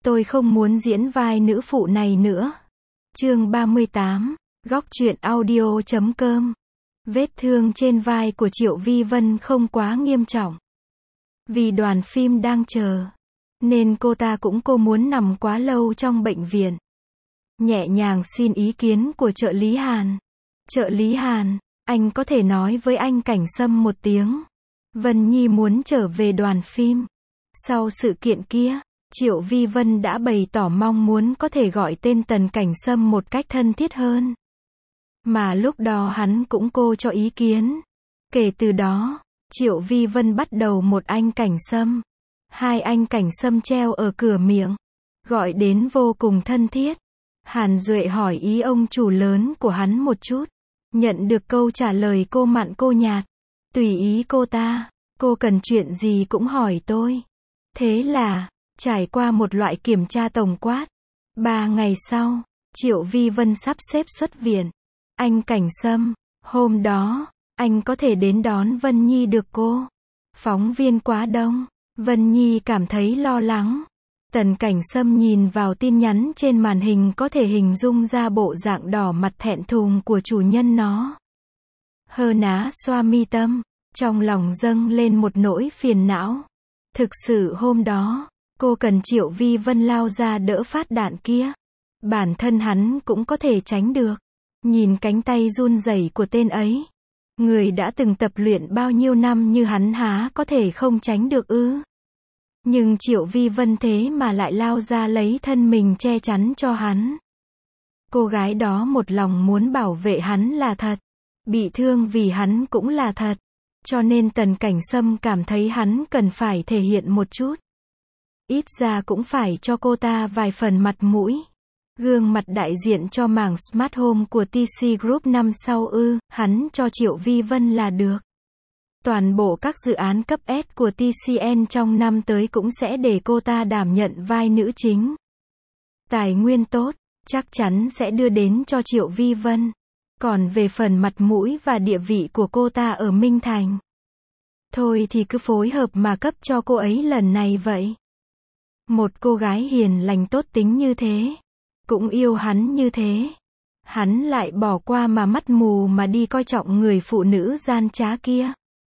Tôi không muốn diễn vai nữ phụ này nữa. Chương 38, góc truyện audio.com. Vết thương trên vai của Triệu Vi Vân không quá nghiêm trọng. Vì đoàn phim đang chờ, nên cô ta cũng muốn nằm quá lâu trong bệnh viện. Nhẹ nhàng xin ý kiến của trợ lý Hàn. Trợ lý Hàn, anh có thể nói với anh Cảnh Sâm một tiếng. Vân Nhi muốn trở về đoàn phim. Sau sự kiện kia, Triệu Vi Vân đã bày tỏ mong muốn có thể gọi tên Tần Cảnh Sâm một cách thân thiết hơn. Mà lúc đó hắn cũng cho ý kiến. Kể từ đó, Triệu Vi Vân bắt đầu một anh Cảnh Sâm. Hai anh Cảnh Sâm treo ở cửa miệng. Gọi đến vô cùng thân thiết. Hàn Duệ hỏi ý ông chủ lớn của hắn một chút. Nhận được câu trả lời cô mặn cô nhạt. Tùy ý cô ta, cô cần chuyện gì cũng hỏi tôi. Thế là, trải qua một loại kiểm tra tổng quát. 3 ngày sau, Triệu Vi Vân sắp xếp xuất viện. Anh Cảnh Sâm, hôm đó, anh có thể đến đón Vân Nhi được cô? Phóng viên quá đông, Vân Nhi cảm thấy lo lắng. Tần Cảnh Sâm nhìn vào tin nhắn trên màn hình có thể hình dung ra bộ dạng đỏ mặt thẹn thùng của chủ nhân nó. Hơ ná xoa mi tâm, trong lòng dâng lên một nỗi phiền não. Thực sự hôm đó, cô cần Triệu Vi Vân lao ra đỡ phát đạn kia. Bản thân hắn cũng có thể tránh được. Nhìn cánh tay run rẩy của tên ấy. Người đã từng tập luyện bao nhiêu năm như hắn há có thể không tránh được ư? Nhưng Triệu Vi Vân thế mà lại lao ra lấy thân mình che chắn cho hắn. Cô gái đó một lòng muốn bảo vệ hắn là thật. Bị thương vì hắn cũng là thật. Cho nên Tần Cảnh Sâm cảm thấy hắn cần phải thể hiện một chút. Ít ra cũng phải cho cô ta vài phần mặt mũi. Gương mặt đại diện cho mảng Smart Home của TC Group năm sau ư, hắn cho Triệu Vi Vân là được. Toàn bộ các dự án cấp S của TCN trong năm tới cũng sẽ để cô ta đảm nhận vai nữ chính. Tài nguyên tốt, chắc chắn sẽ đưa đến cho Triệu Vi Vân. Còn về phần mặt mũi và địa vị của cô ta ở Minh Thành, thôi thì cứ phối hợp mà cấp cho cô ấy lần này vậy. Một cô gái hiền lành tốt tính như thế, cũng yêu hắn như thế. Hắn lại bỏ qua mà mắt mù mà đi coi trọng người phụ nữ gian trá kia.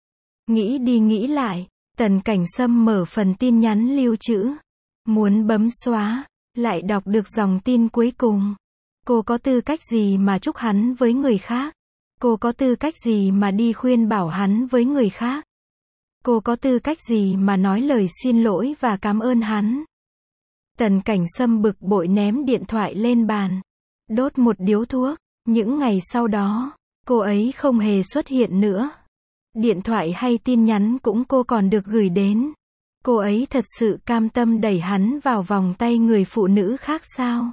Nghĩ đi nghĩ lại, Tần Cảnh Sâm mở phần tin nhắn lưu trữ. Muốn bấm xóa, lại đọc được dòng tin cuối cùng. Cô có tư cách gì mà chúc hắn với người khác? Cô có tư cách gì mà đi khuyên bảo hắn với người khác? Cô có tư cách gì mà nói lời xin lỗi và cảm ơn hắn? Tần Cảnh Sâm bực bội ném điện thoại lên bàn. Đốt một điếu thuốc. Những ngày sau đó, cô ấy không hề xuất hiện nữa. Điện thoại hay tin nhắn cũng cô còn được gửi đến. Cô ấy thật sự cam tâm đẩy hắn vào vòng tay người phụ nữ khác sao?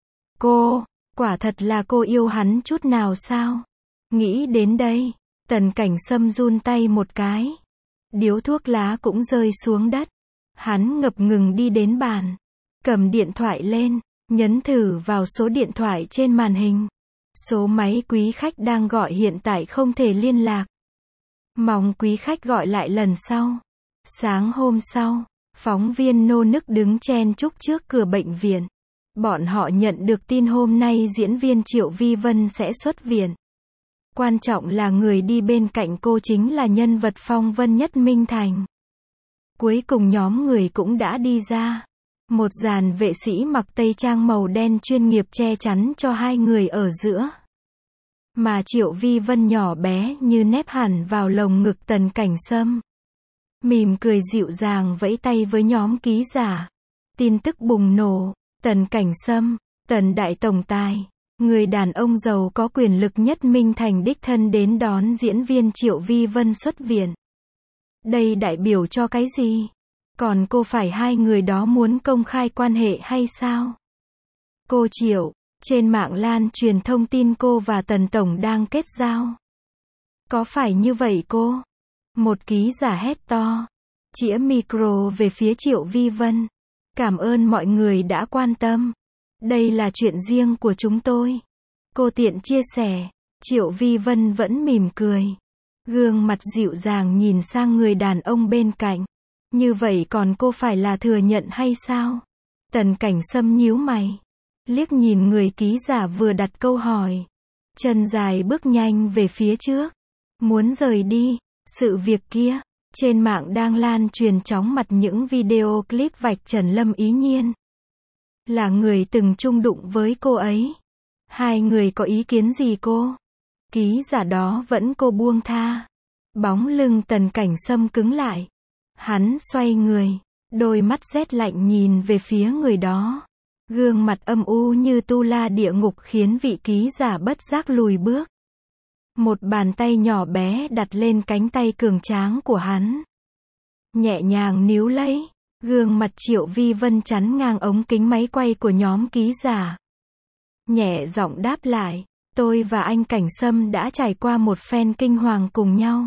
Quả thật là cô yêu hắn chút nào sao? Nghĩ đến đây, Tần Cảnh Sâm run tay một cái. Điếu thuốc lá cũng rơi xuống đất. Hắn ngập ngừng đi đến bàn. Cầm điện thoại lên, nhấn thử vào số điện thoại trên màn hình. Số máy quý khách đang gọi hiện tại không thể liên lạc. Mong quý khách gọi lại lần sau. Sáng hôm sau, phóng viên nô nức đứng chen chúc trước cửa bệnh viện. Bọn họ nhận được tin hôm nay diễn viên Triệu Vi Vân sẽ xuất viện. Quan trọng là người đi bên cạnh cô chính là nhân vật phong vân nhất Minh Thành. Cuối cùng nhóm người cũng đã đi ra. Một dàn vệ sĩ mặc tây trang màu đen chuyên nghiệp che chắn cho hai người ở giữa. Mà Triệu Vi Vân nhỏ bé như nép hẳn vào lồng ngực Tần Cảnh Sâm. Mỉm cười dịu dàng vẫy tay với nhóm ký giả. Tin tức bùng nổ. Tần Cảnh Sâm, Tần Đại Tổng Tài, người đàn ông giàu có quyền lực nhất Minh Thành đích thân đến đón diễn viên Triệu Vi Vân xuất viện. Đây đại biểu cho cái gì? Còn cô phải hai người đó muốn công khai quan hệ hay sao? Cô Triệu, trên mạng lan truyền thông tin cô và Tần Tổng đang kết giao. Có phải như vậy cô? Một ký giả hét to, chĩa micro về phía Triệu Vi Vân. Cảm ơn mọi người đã quan tâm. Đây là chuyện riêng của chúng tôi. Cô tiện chia sẻ. Triệu Vi Vân vẫn mỉm cười. Gương mặt dịu dàng nhìn sang người đàn ông bên cạnh. Như vậy còn cô phải là thừa nhận hay sao? Tần Cảnh Sâm nhíu mày, liếc nhìn người ký giả vừa đặt câu hỏi. Chân dài bước nhanh về phía trước, muốn rời đi. Sự việc kia, trên mạng đang lan truyền chóng mặt những video clip vạch trần Lâm Ý Nhiên là người từng chung đụng với cô ấy. Hai người có ý kiến gì cô? Ký giả đó vẫn cô buông tha. Bóng lưng Tần Cảnh Sâm cứng lại. Hắn xoay người, đôi mắt rét lạnh nhìn về phía người đó. Gương mặt âm u như tu la địa ngục khiến vị ký giả bất giác lùi bước. Một bàn tay nhỏ bé đặt lên cánh tay cường tráng của hắn. Nhẹ nhàng níu lấy. Gương mặt Triệu Vi Vân chắn ngang ống kính máy quay của nhóm ký giả. Nhẹ giọng đáp lại, tôi và anh Cảnh Sâm đã trải qua một phen kinh hoàng cùng nhau.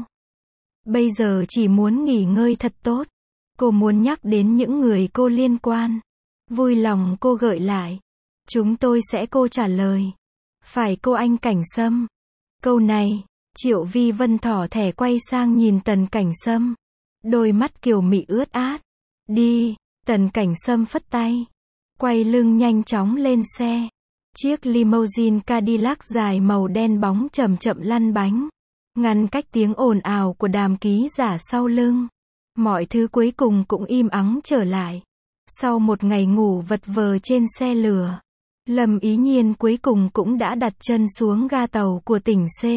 Bây giờ chỉ muốn nghỉ ngơi thật tốt. Cô muốn nhắc đến những người cô liên quan. Vui lòng cô gợi lại. Chúng tôi sẽ cô trả lời. Phải cô anh Cảnh Sâm. Câu này, Triệu Vi Vân thỏ thẻ quay sang nhìn Tần Cảnh Sâm. Đôi mắt kiều mị ướt át. Đi, Tần Cảnh Sâm phất tay. Quay lưng nhanh chóng lên xe. Chiếc limousine Cadillac dài màu đen bóng chậm chậm lăn bánh. Ngăn cách tiếng ồn ào của đám ký giả sau lưng. Mọi thứ cuối cùng cũng im ắng trở lại. Sau một ngày ngủ vật vờ trên xe lửa, Lâm Ý Nhiên cuối cùng cũng đã đặt chân xuống ga tàu của tỉnh C.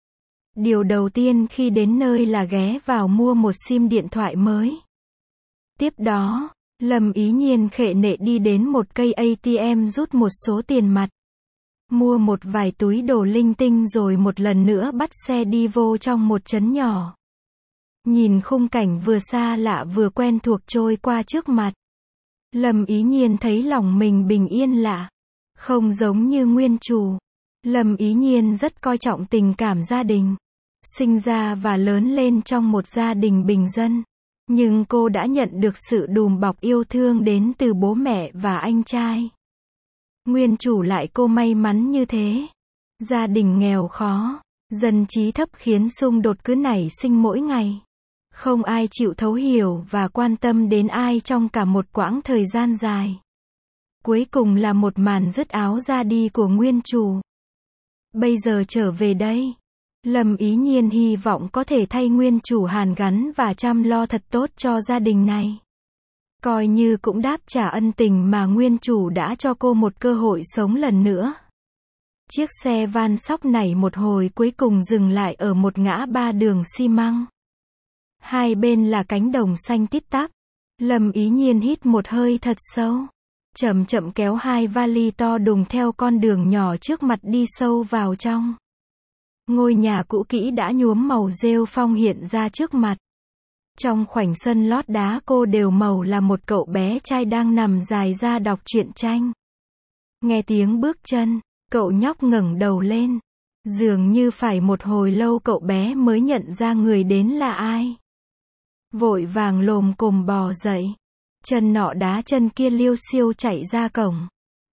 Điều đầu tiên khi đến nơi là ghé vào mua một sim điện thoại mới. Tiếp đó, Lâm Ý Nhiên khệ nệ đi đến một cây ATM rút một số tiền mặt. Mua một vài túi đồ linh tinh rồi một lần nữa bắt xe đi vô trong một trấn nhỏ. Nhìn khung cảnh vừa xa lạ vừa quen thuộc trôi qua trước mặt. Lâm Ý Nhiên thấy lòng mình bình yên lạ. Không giống như nguyên chủ. Lâm Ý Nhiên rất coi trọng tình cảm gia đình. Sinh ra và lớn lên trong một gia đình bình dân. Nhưng cô đã nhận được sự đùm bọc yêu thương đến từ bố mẹ và anh trai. Nguyên chủ lại cô may mắn như thế. Gia đình nghèo khó, dân trí thấp khiến xung đột cứ nảy sinh mỗi ngày. Không ai chịu thấu hiểu và quan tâm đến ai trong cả một quãng thời gian dài. Cuối cùng là một màn dứt áo ra đi của nguyên chủ. Bây giờ trở về đây, Lâm Ý Nhiên hy vọng có thể thay nguyên chủ hàn gắn và chăm lo thật tốt cho gia đình này. Coi như cũng đáp trả ân tình mà nguyên chủ đã cho cô một cơ hội sống lần nữa. Chiếc xe van sóc nảy một hồi cuối cùng dừng lại ở một ngã ba đường xi măng. Hai bên là cánh đồng xanh tít tắp. Lâm Ý Nhiên hít một hơi thật sâu. Chậm chậm kéo hai vali to đùng theo con đường nhỏ trước mặt đi sâu vào trong. Ngôi nhà cũ kỹ đã nhuốm màu rêu phong hiện ra trước mặt. Trong khoảnh sân lót đá cô đều màu là một cậu bé trai đang nằm dài ra đọc truyện tranh. Nghe tiếng bước chân, cậu nhóc ngẩng đầu lên. Dường như phải một hồi lâu cậu bé mới nhận ra người đến là ai. Vội vàng lồm cồm bò dậy. Chân nọ đá chân kia liêu xiêu chạy ra cổng.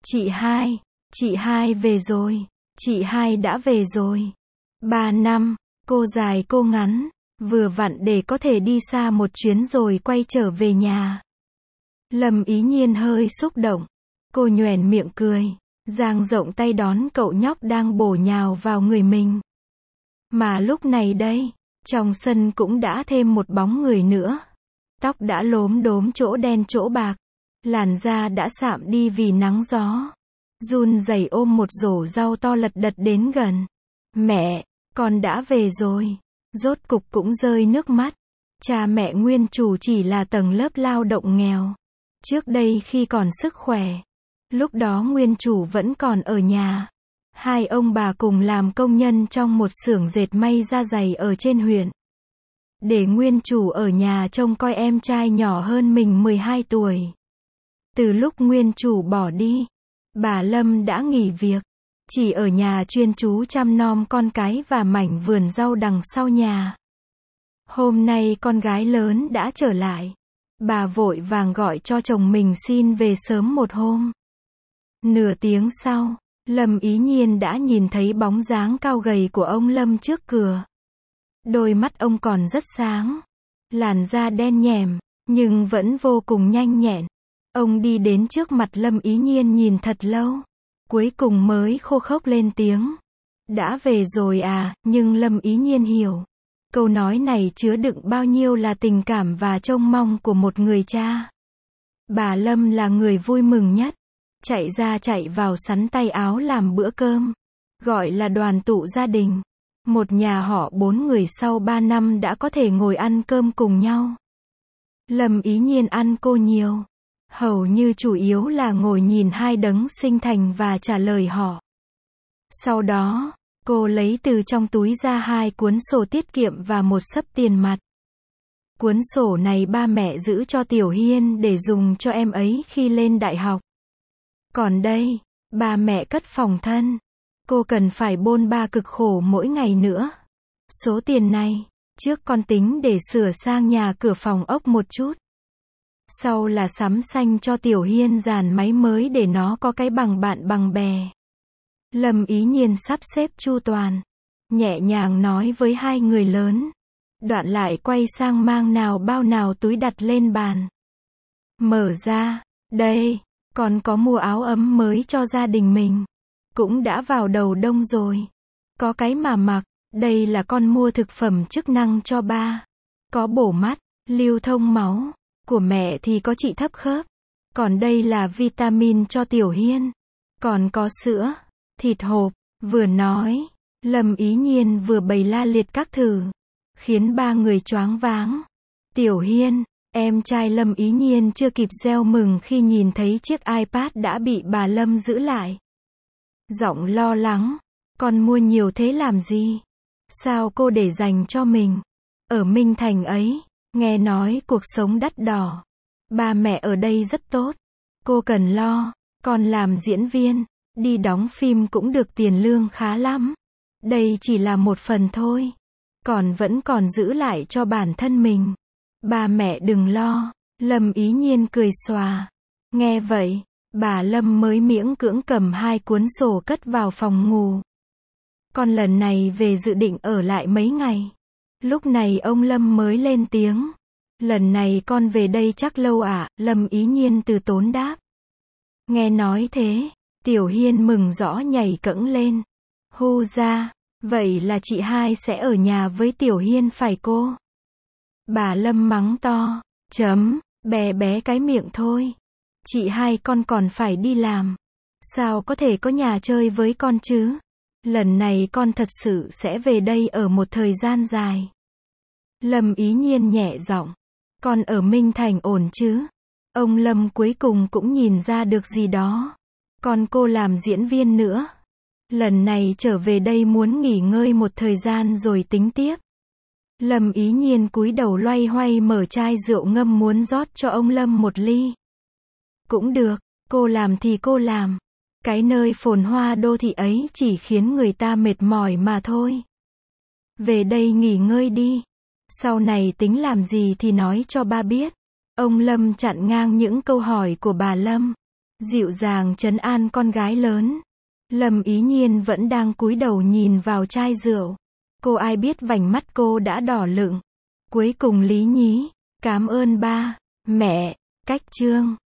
Chị hai về rồi. Chị hai đã về rồi. 3 năm, cô dài cô ngắn. Vừa vặn để có thể đi xa một chuyến rồi quay trở về nhà. Lâm Ý Nhiên hơi xúc động. Cô nhoẻn miệng cười. Dang rộng tay đón cậu nhóc đang bổ nhào vào người mình. Mà lúc này đây, trong sân cũng đã thêm một bóng người nữa. Tóc đã lốm đốm chỗ đen chỗ bạc. Làn da đã sạm đi vì nắng gió. Run rẩy ôm một rổ rau to lật đật đến gần. Mẹ, con đã về rồi. Rốt cục cũng rơi nước mắt. Cha mẹ nguyên chủ chỉ là tầng lớp lao động nghèo. Trước đây khi còn sức khỏe. Lúc đó nguyên chủ vẫn còn ở nhà. Hai ông bà cùng làm công nhân trong một xưởng dệt may da giày ở trên huyện. Để nguyên chủ ở nhà trông coi em trai nhỏ hơn mình 12 tuổi. Từ lúc nguyên chủ bỏ đi, bà Lâm đã nghỉ việc. Chỉ ở nhà chuyên chú chăm nom con cái và mảnh vườn rau đằng sau nhà. Hôm nay con gái lớn đã trở lại. Bà vội vàng gọi cho chồng mình xin về sớm một hôm. Nửa tiếng sau, Lâm Ý Nhiên đã nhìn thấy bóng dáng cao gầy của ông Lâm trước cửa. Đôi mắt ông còn rất sáng. Làn da đen nhèm, nhưng vẫn vô cùng nhanh nhẹn. Ông đi đến trước mặt Lâm Ý Nhiên nhìn thật lâu. Cuối cùng mới khô khốc lên tiếng. Đã về rồi à, nhưng Lâm Ý Nhiên hiểu. Câu nói này chứa đựng bao nhiêu là tình cảm và trông mong của một người cha. Bà Lâm là người vui mừng nhất. Chạy ra chạy vào sắn tay áo làm bữa cơm. Gọi là đoàn tụ gia đình. Một nhà họ 4 người sau 3 năm đã có thể ngồi ăn cơm cùng nhau. Lâm Ý Nhiên ăn cô nhiều. Hầu như chủ yếu là ngồi nhìn hai đấng sinh thành và trả lời họ. Sau đó, cô lấy từ trong túi ra 2 cuốn sổ tiết kiệm và một xấp tiền mặt. Cuốn sổ này ba mẹ giữ cho Tiểu Hiên để dùng cho em ấy khi lên đại học. Còn đây, ba mẹ cất phòng thân. Cô cần phải bôn ba cực khổ mỗi ngày nữa. Số tiền này, trước con tính để sửa sang nhà cửa phòng ốc một chút. Sau là sắm xanh cho Tiểu Hiên dàn máy mới để nó có cái bằng bạn bằng bè. Lâm Ý Nhiên sắp xếp chu toàn. Nhẹ nhàng nói với hai người lớn. Đoạn lại quay sang mang nào bao nào túi đặt lên bàn. Mở ra, đây, con có mua áo ấm mới cho gia đình mình. Cũng đã vào đầu đông rồi. Có cái mà mặc, đây là con mua thực phẩm chức năng cho ba. Có bổ mắt, lưu thông máu. Của mẹ thì có trị thấp khớp. Còn đây là vitamin cho Tiểu Hiên. Còn có sữa, thịt hộp. Vừa nói, Lâm Ý Nhiên vừa bày la liệt các thứ. Khiến ba người choáng váng. Tiểu Hiên, em trai Lâm Ý Nhiên chưa kịp reo mừng khi nhìn thấy chiếc iPad đã bị bà Lâm giữ lại. Giọng lo lắng. Con mua nhiều thế làm gì? Sao cô để dành cho mình? Ở Minh Thành ấy, nghe nói cuộc sống đắt đỏ. Ba mẹ ở đây rất tốt. Cô cần lo. Con làm diễn viên, đi đóng phim cũng được tiền lương khá lắm. Đây chỉ là một phần thôi. Còn vẫn còn giữ lại cho bản thân mình. Ba mẹ đừng lo. Lâm Ý Nhiên cười xòa. Nghe vậy, bà Lâm mới miễn cưỡng cầm 2 cuốn sổ cất vào phòng ngủ. Con lần này về dự định ở lại mấy ngày. Lúc này ông Lâm mới lên tiếng. Lần này con về đây chắc lâu à? Lâm Ý Nhiên từ tốn đáp. Nghe nói thế, Tiểu Hiên mừng rõ nhảy cẫng lên. Hu ra, vậy là chị hai sẽ ở nhà với Tiểu Hiên phải cô? Bà Lâm mắng to. Bé bé cái miệng thôi. Chị hai con còn phải đi làm. Sao có thể có nhà chơi với con chứ? Lần này con thật sự sẽ về đây ở một thời gian dài. Lâm Ý Nhiên nhẹ giọng. Con ở Minh Thành ổn chứ? Ông Lâm cuối cùng cũng nhìn ra được gì đó. Còn cô làm diễn viên nữa. Lần này trở về đây muốn nghỉ ngơi một thời gian rồi tính tiếp. Lâm Ý Nhiên cúi đầu loay hoay mở chai rượu ngâm muốn rót cho ông Lâm một ly. Cũng được, cô làm thì cô làm. Cái nơi phồn hoa đô thị ấy chỉ khiến người ta mệt mỏi mà thôi. Về đây nghỉ ngơi đi. Sau này tính làm gì thì nói cho ba biết. Ông Lâm chặn ngang những câu hỏi của bà Lâm. Dịu dàng trấn an con gái lớn. Lâm Ý Nhiên vẫn đang cúi đầu nhìn vào chai rượu. Cô ai biết vành mắt cô đã đỏ lựng. Cuối cùng lý nhí. Cảm ơn ba, mẹ, cách chương.